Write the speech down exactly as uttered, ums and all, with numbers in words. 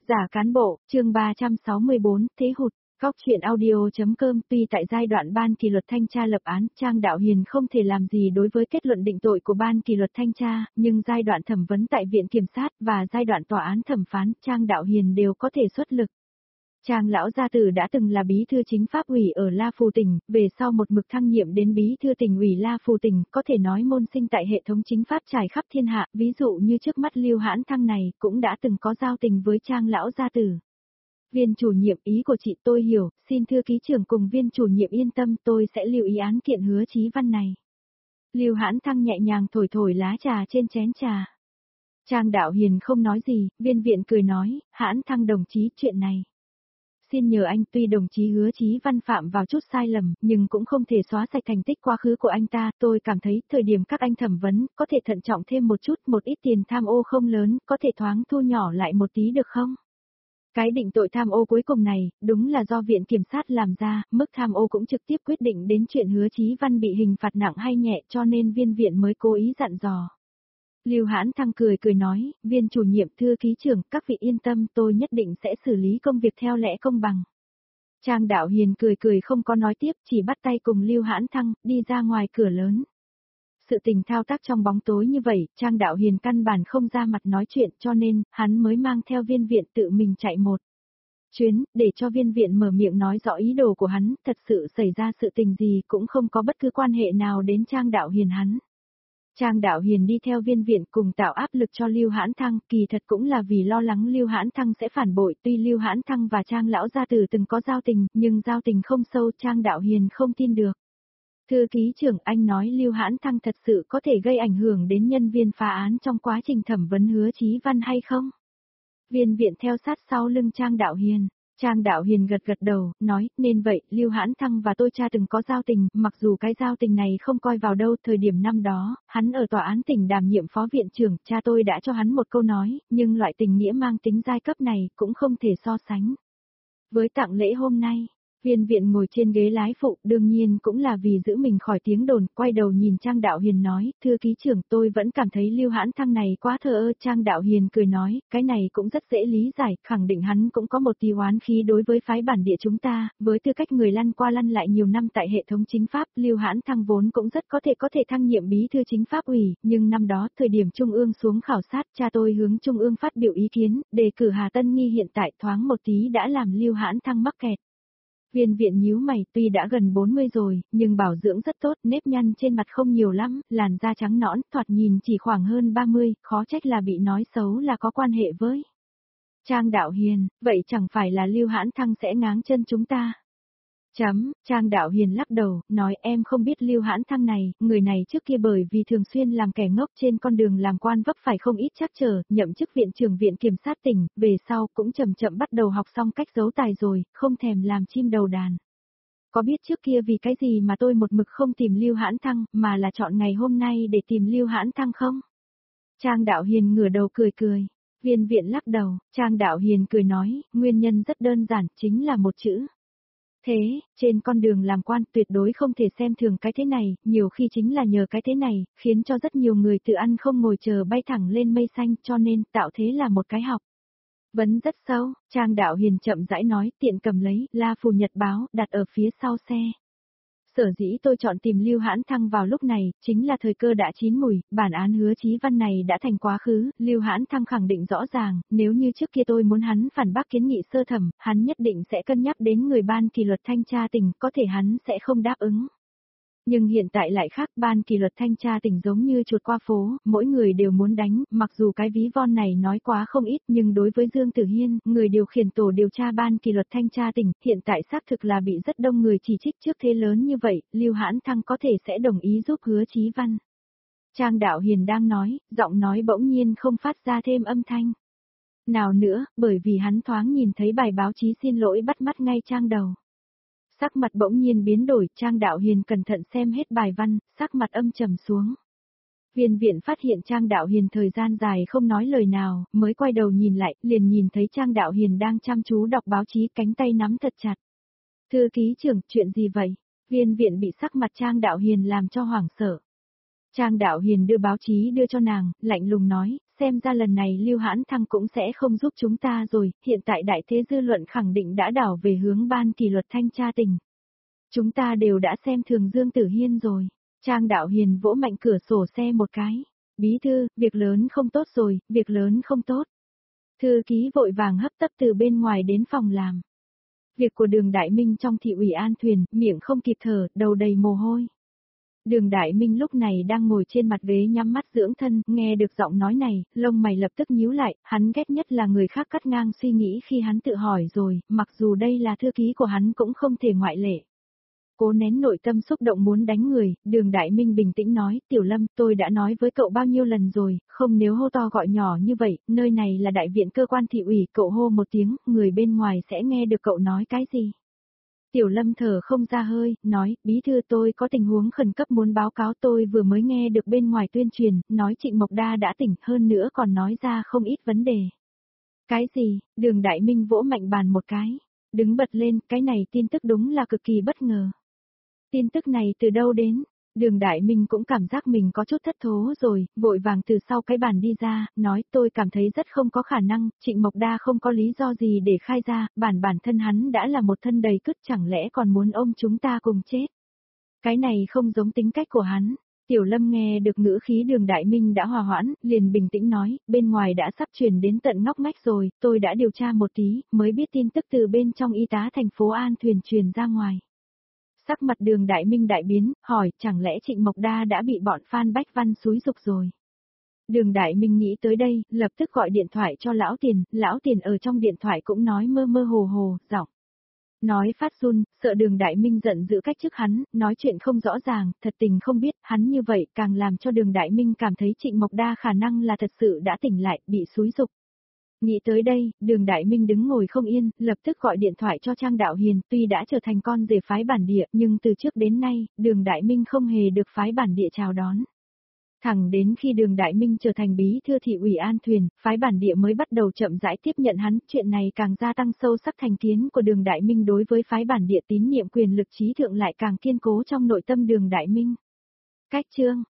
Giả cán bộ, chương ba trăm sáu mươi bốn, thế hụt. Góc truyện audio.com. Tuy tại giai đoạn ban kỷ luật thanh tra lập án, Trang Đạo Hiền không thể làm gì đối với kết luận định tội của ban kỷ luật thanh tra, nhưng giai đoạn thẩm vấn tại viện kiểm sát và giai đoạn tòa án thẩm phán, Trang Đạo Hiền đều có thể xuất lực. Trang lão gia tử đã từng là bí thư chính pháp ủy ở La Phù tỉnh, về sau một mực thăng nhiệm đến bí thư tỉnh ủy La Phù tỉnh, có thể nói môn sinh tại hệ thống chính pháp trải khắp thiên hạ, ví dụ như trước mắt Lưu Hãn Thăng này, cũng đã từng có giao tình với Trang lão gia tử. Viên chủ nhiệm, ý của chị tôi hiểu, xin thư ký trưởng cùng viên chủ nhiệm yên tâm, tôi sẽ lưu ý án kiện Hứa Chí Văn này. Lưu Hãn Thăng nhẹ nhàng thổi thổi lá trà trên chén trà. Trang Đạo Hiền không nói gì, viên viện cười nói, Hãn Thăng đồng chí, chuyện này. Xin nhờ anh, tuy đồng chí Hứa Chí Văn phạm vào chút sai lầm, nhưng cũng không thể xóa sạch thành tích quá khứ của anh ta, tôi cảm thấy thời điểm các anh thẩm vấn, có thể thận trọng thêm một chút, một ít tiền tham ô không lớn, có thể thoáng thu nhỏ lại một tí được không? Cái định tội tham ô cuối cùng này, đúng là do viện kiểm sát làm ra, mức tham ô cũng trực tiếp quyết định đến chuyện Hứa Chí Văn bị hình phạt nặng hay nhẹ, cho nên viên viện mới cố ý dặn dò. Lưu Hãn Thăng cười cười nói, viên chủ nhiệm, thư ký trưởng, các vị yên tâm, tôi nhất định sẽ xử lý công việc theo lẽ công bằng. Trang Đạo Hiền cười cười không có nói tiếp, chỉ bắt tay cùng Lưu Hãn Thăng, đi ra ngoài cửa lớn. Sự tình thao tác trong bóng tối như vậy, Trang Đạo Hiền căn bản không ra mặt nói chuyện, cho nên, hắn mới mang theo viên viện tự mình chạy một chuyến, để cho viên viện mở miệng nói rõ ý đồ của hắn, thật sự xảy ra sự tình gì cũng không có bất cứ quan hệ nào đến Trang Đạo Hiền hắn. Trang Đạo Hiền đi theo viên viện cùng tạo áp lực cho Lưu Hãn Thăng, kỳ thật cũng là vì lo lắng Lưu Hãn Thăng sẽ phản bội, tuy Lưu Hãn Thăng và Trang lão gia tử từng có giao tình, nhưng giao tình không sâu, Trang Đạo Hiền không tin được. Thư ký trưởng, anh nói Lưu Hãn Thăng thật sự có thể gây ảnh hưởng đến nhân viên phá án trong quá trình thẩm vấn Hứa Chí Văn hay không? Viên viện theo sát sau lưng Trang Đạo Hiền. Trang Đạo Hiền gật gật đầu, nói, nên vậy, Lưu Hãn Thăng và tôi cha từng có giao tình, mặc dù cái giao tình này không coi vào đâu, thời điểm năm đó, hắn ở tòa án tỉnh đảm nhiệm phó viện trưởng, cha tôi đã cho hắn một câu nói, nhưng loại tình nghĩa mang tính giai cấp này cũng không thể so sánh. Với tặng lễ hôm nay, viên viện ngồi trên ghế lái phụ, đương nhiên cũng là vì giữ mình khỏi tiếng đồn, quay đầu nhìn Trang Đạo Hiền nói, thư ký trưởng, tôi vẫn cảm thấy Lưu Hãn Thăng này quá thờ ơ. Trang Đạo Hiền cười nói, cái này cũng rất dễ lý giải, khẳng định hắn cũng có một tí oán khí đối với phái bản địa chúng ta, với tư cách người lăn qua lăn lại nhiều năm tại hệ thống chính pháp, Lưu Hãn Thăng vốn cũng rất có thể có thể thăng nhiệm bí thư chính pháp ủy, nhưng năm đó, thời điểm Trung ương xuống khảo sát, cha tôi hướng Trung ương phát biểu ý kiến, đề cử Hà Tân Nghi hiện tại thoáng một tí đã làm Lưu Hãn Thăng mắc kẹt. Viên viện nhíu mày, tuy đã gần bốn mươi rồi, nhưng bảo dưỡng rất tốt, nếp nhăn trên mặt không nhiều lắm, làn da trắng nõn, thoạt nhìn chỉ khoảng hơn ba mươi, khó trách là bị nói xấu là có quan hệ với Trang Đạo Hiền, vậy chẳng phải là Lưu Hãn Thăng sẽ ngáng chân chúng ta. Chấm, Trang Đạo Hiền lắc đầu, nói em không biết Lưu Hãn Thăng này, người này trước kia bởi vì thường xuyên làm kẻ ngốc trên con đường làm quan vấp phải không ít trắc trở, nhậm chức viện trưởng viện kiểm sát tỉnh, về sau cũng chậm chậm bắt đầu học xong cách giấu tài rồi, không thèm làm chim đầu đàn. Có biết trước kia vì cái gì mà tôi một mực không tìm Lưu Hãn Thăng, mà là chọn ngày hôm nay để tìm Lưu Hãn Thăng không? Trang Đạo Hiền ngửa đầu cười cười, viên viện lắc đầu, Trang Đạo Hiền cười nói, nguyên nhân rất đơn giản, chính là một chữ. Thế, trên con đường làm quan tuyệt đối không thể xem thường cái thế này, nhiều khi chính là nhờ cái thế này, khiến cho rất nhiều người tự ăn không ngồi chờ bay thẳng lên mây xanh, cho nên tạo thế là một cái học vấn rất sâu. Trang Đạo Hiền chậm rãi nói, tiện cầm lấy La Phù Nhật báo, đặt ở phía sau xe. Sở dĩ tôi chọn tìm Lưu Hãn Thăng vào lúc này, chính là thời cơ đã chín mùi, bản án Hứa Chí Văn này đã thành quá khứ, Lưu Hãn Thăng khẳng định rõ ràng, nếu như trước kia tôi muốn hắn phản bác kiến nghị sơ thẩm, hắn nhất định sẽ cân nhắc đến người ban kỷ luật thanh tra tỉnh, có thể hắn sẽ không đáp ứng. Nhưng hiện tại lại khác, ban kỷ luật thanh tra tỉnh giống như chuột qua phố, mỗi người đều muốn đánh, mặc dù cái ví von này nói quá không ít, nhưng đối với Dương Tử Hiên, người điều khiển tổ điều tra ban kỷ luật thanh tra tỉnh, hiện tại xác thực là bị rất đông người chỉ trích trước thế lớn như vậy, Lưu Hãn Thăng có thể sẽ đồng ý giúp Hứa Chí Văn. Trang Đạo Hiền đang nói, giọng nói bỗng nhiên không phát ra thêm âm thanh nào nữa, bởi vì hắn thoáng nhìn thấy bài báo chí xin lỗi bắt mắt ngay trang đầu. Sắc mặt bỗng nhiên biến đổi, Trang Đạo Hiền cẩn thận xem hết bài văn, sắc mặt âm trầm xuống. Viên viện phát hiện Trang Đạo Hiền thời gian dài không nói lời nào, mới quay đầu nhìn lại, liền nhìn thấy Trang Đạo Hiền đang chăm chú đọc báo chí, cánh tay nắm thật chặt. Thư ký trưởng, chuyện gì vậy? Viên viện bị sắc mặt Trang Đạo Hiền làm cho hoảng sợ. Trang Đạo Hiền đưa báo chí đưa cho nàng, lạnh lùng nói, xem ra lần này Lưu Hãn Thăng cũng sẽ không giúp chúng ta rồi, hiện tại đại thế dư luận khẳng định đã đảo về hướng ban kỷ luật thanh tra tỉnh. Chúng ta đều đã xem thường Dương Tử Hiên rồi. Trang Đạo Hiền vỗ mạnh cửa sổ xe một cái. Bí thư, việc lớn không tốt rồi, việc lớn không tốt. Thư ký vội vàng hấp tấp từ bên ngoài đến phòng làm. Việc của Đường Đại Minh trong thị ủy An Thuyền, miệng không kịp thở, đầu đầy mồ hôi. Đường Đại Minh lúc này đang ngồi trên mặt ghế nhắm mắt dưỡng thân, nghe được giọng nói này, lông mày lập tức nhíu lại, hắn ghét nhất là người khác cắt ngang suy nghĩ khi hắn tự hỏi rồi, mặc dù đây là thư ký của hắn cũng không thể ngoại lệ. Cố nén nội tâm xúc động muốn đánh người, Đường Đại Minh bình tĩnh nói, Tiểu Lâm, tôi đã nói với cậu bao nhiêu lần rồi, không nếu hô to gọi nhỏ như vậy, nơi này là đại viện cơ quan thị ủy, cậu hô một tiếng, người bên ngoài sẽ nghe được cậu nói cái gì. Tiểu Lâm thở không ra hơi, nói, bí thư tôi có tình huống khẩn cấp muốn báo cáo tôi vừa mới nghe được bên ngoài tuyên truyền, nói Trịnh Mộc Đa đã tỉnh hơn nữa còn nói ra không ít vấn đề. Cái gì, Đường Đại Minh vỗ mạnh bàn một cái, đứng bật lên, cái này tin tức đúng là cực kỳ bất ngờ. Tin tức này từ đâu đến? Đường Đại Minh cũng cảm giác mình có chút thất thố rồi, vội vàng từ sau cái bàn đi ra, nói tôi cảm thấy rất không có khả năng, Trịnh Mộc Đa không có lý do gì để khai ra, bản bản thân hắn đã là một thân đầy cứt chẳng lẽ còn muốn ôm chúng ta cùng chết. Cái này không giống tính cách của hắn. Tiểu Lâm nghe được ngữ khí Đường Đại Minh đã hòa hoãn, liền bình tĩnh nói, bên ngoài đã sắp truyền đến tận ngóc ngách rồi, tôi đã điều tra một tí, mới biết tin tức từ bên trong y tá thành phố An Thuyền truyền ra ngoài. Sắc mặt Đường Đại Minh đại biến, hỏi, chẳng lẽ Trịnh Mộc Đa đã bị bọn Phan Bách Văn xúi giục rồi. Đường Đại Minh nghĩ tới đây, lập tức gọi điện thoại cho Lão Tiền, Lão Tiền ở trong điện thoại cũng nói mơ mơ hồ hồ, giọng. Nói phát run, sợ Đường Đại Minh giận dữ cách chức hắn, nói chuyện không rõ ràng, thật tình không biết, hắn như vậy càng làm cho Đường Đại Minh cảm thấy Trịnh Mộc Đa khả năng là thật sự đã tỉnh lại, bị xúi giục. Nghĩ tới đây, Đường Đại Minh đứng ngồi không yên, lập tức gọi điện thoại cho Trang Đạo Hiền, tuy đã trở thành con rể phái bản địa, nhưng từ trước đến nay, Đường Đại Minh không hề được phái bản địa chào đón. Thẳng đến khi Đường Đại Minh trở thành bí thư thị ủy An Thuyền, phái bản địa mới bắt đầu chậm rãi tiếp nhận hắn, chuyện này càng gia tăng sâu sắc thành kiến của Đường Đại Minh đối với phái bản địa tín nhiệm quyền lực trí thượng lại càng kiên cố trong nội tâm Đường Đại Minh. Cách chương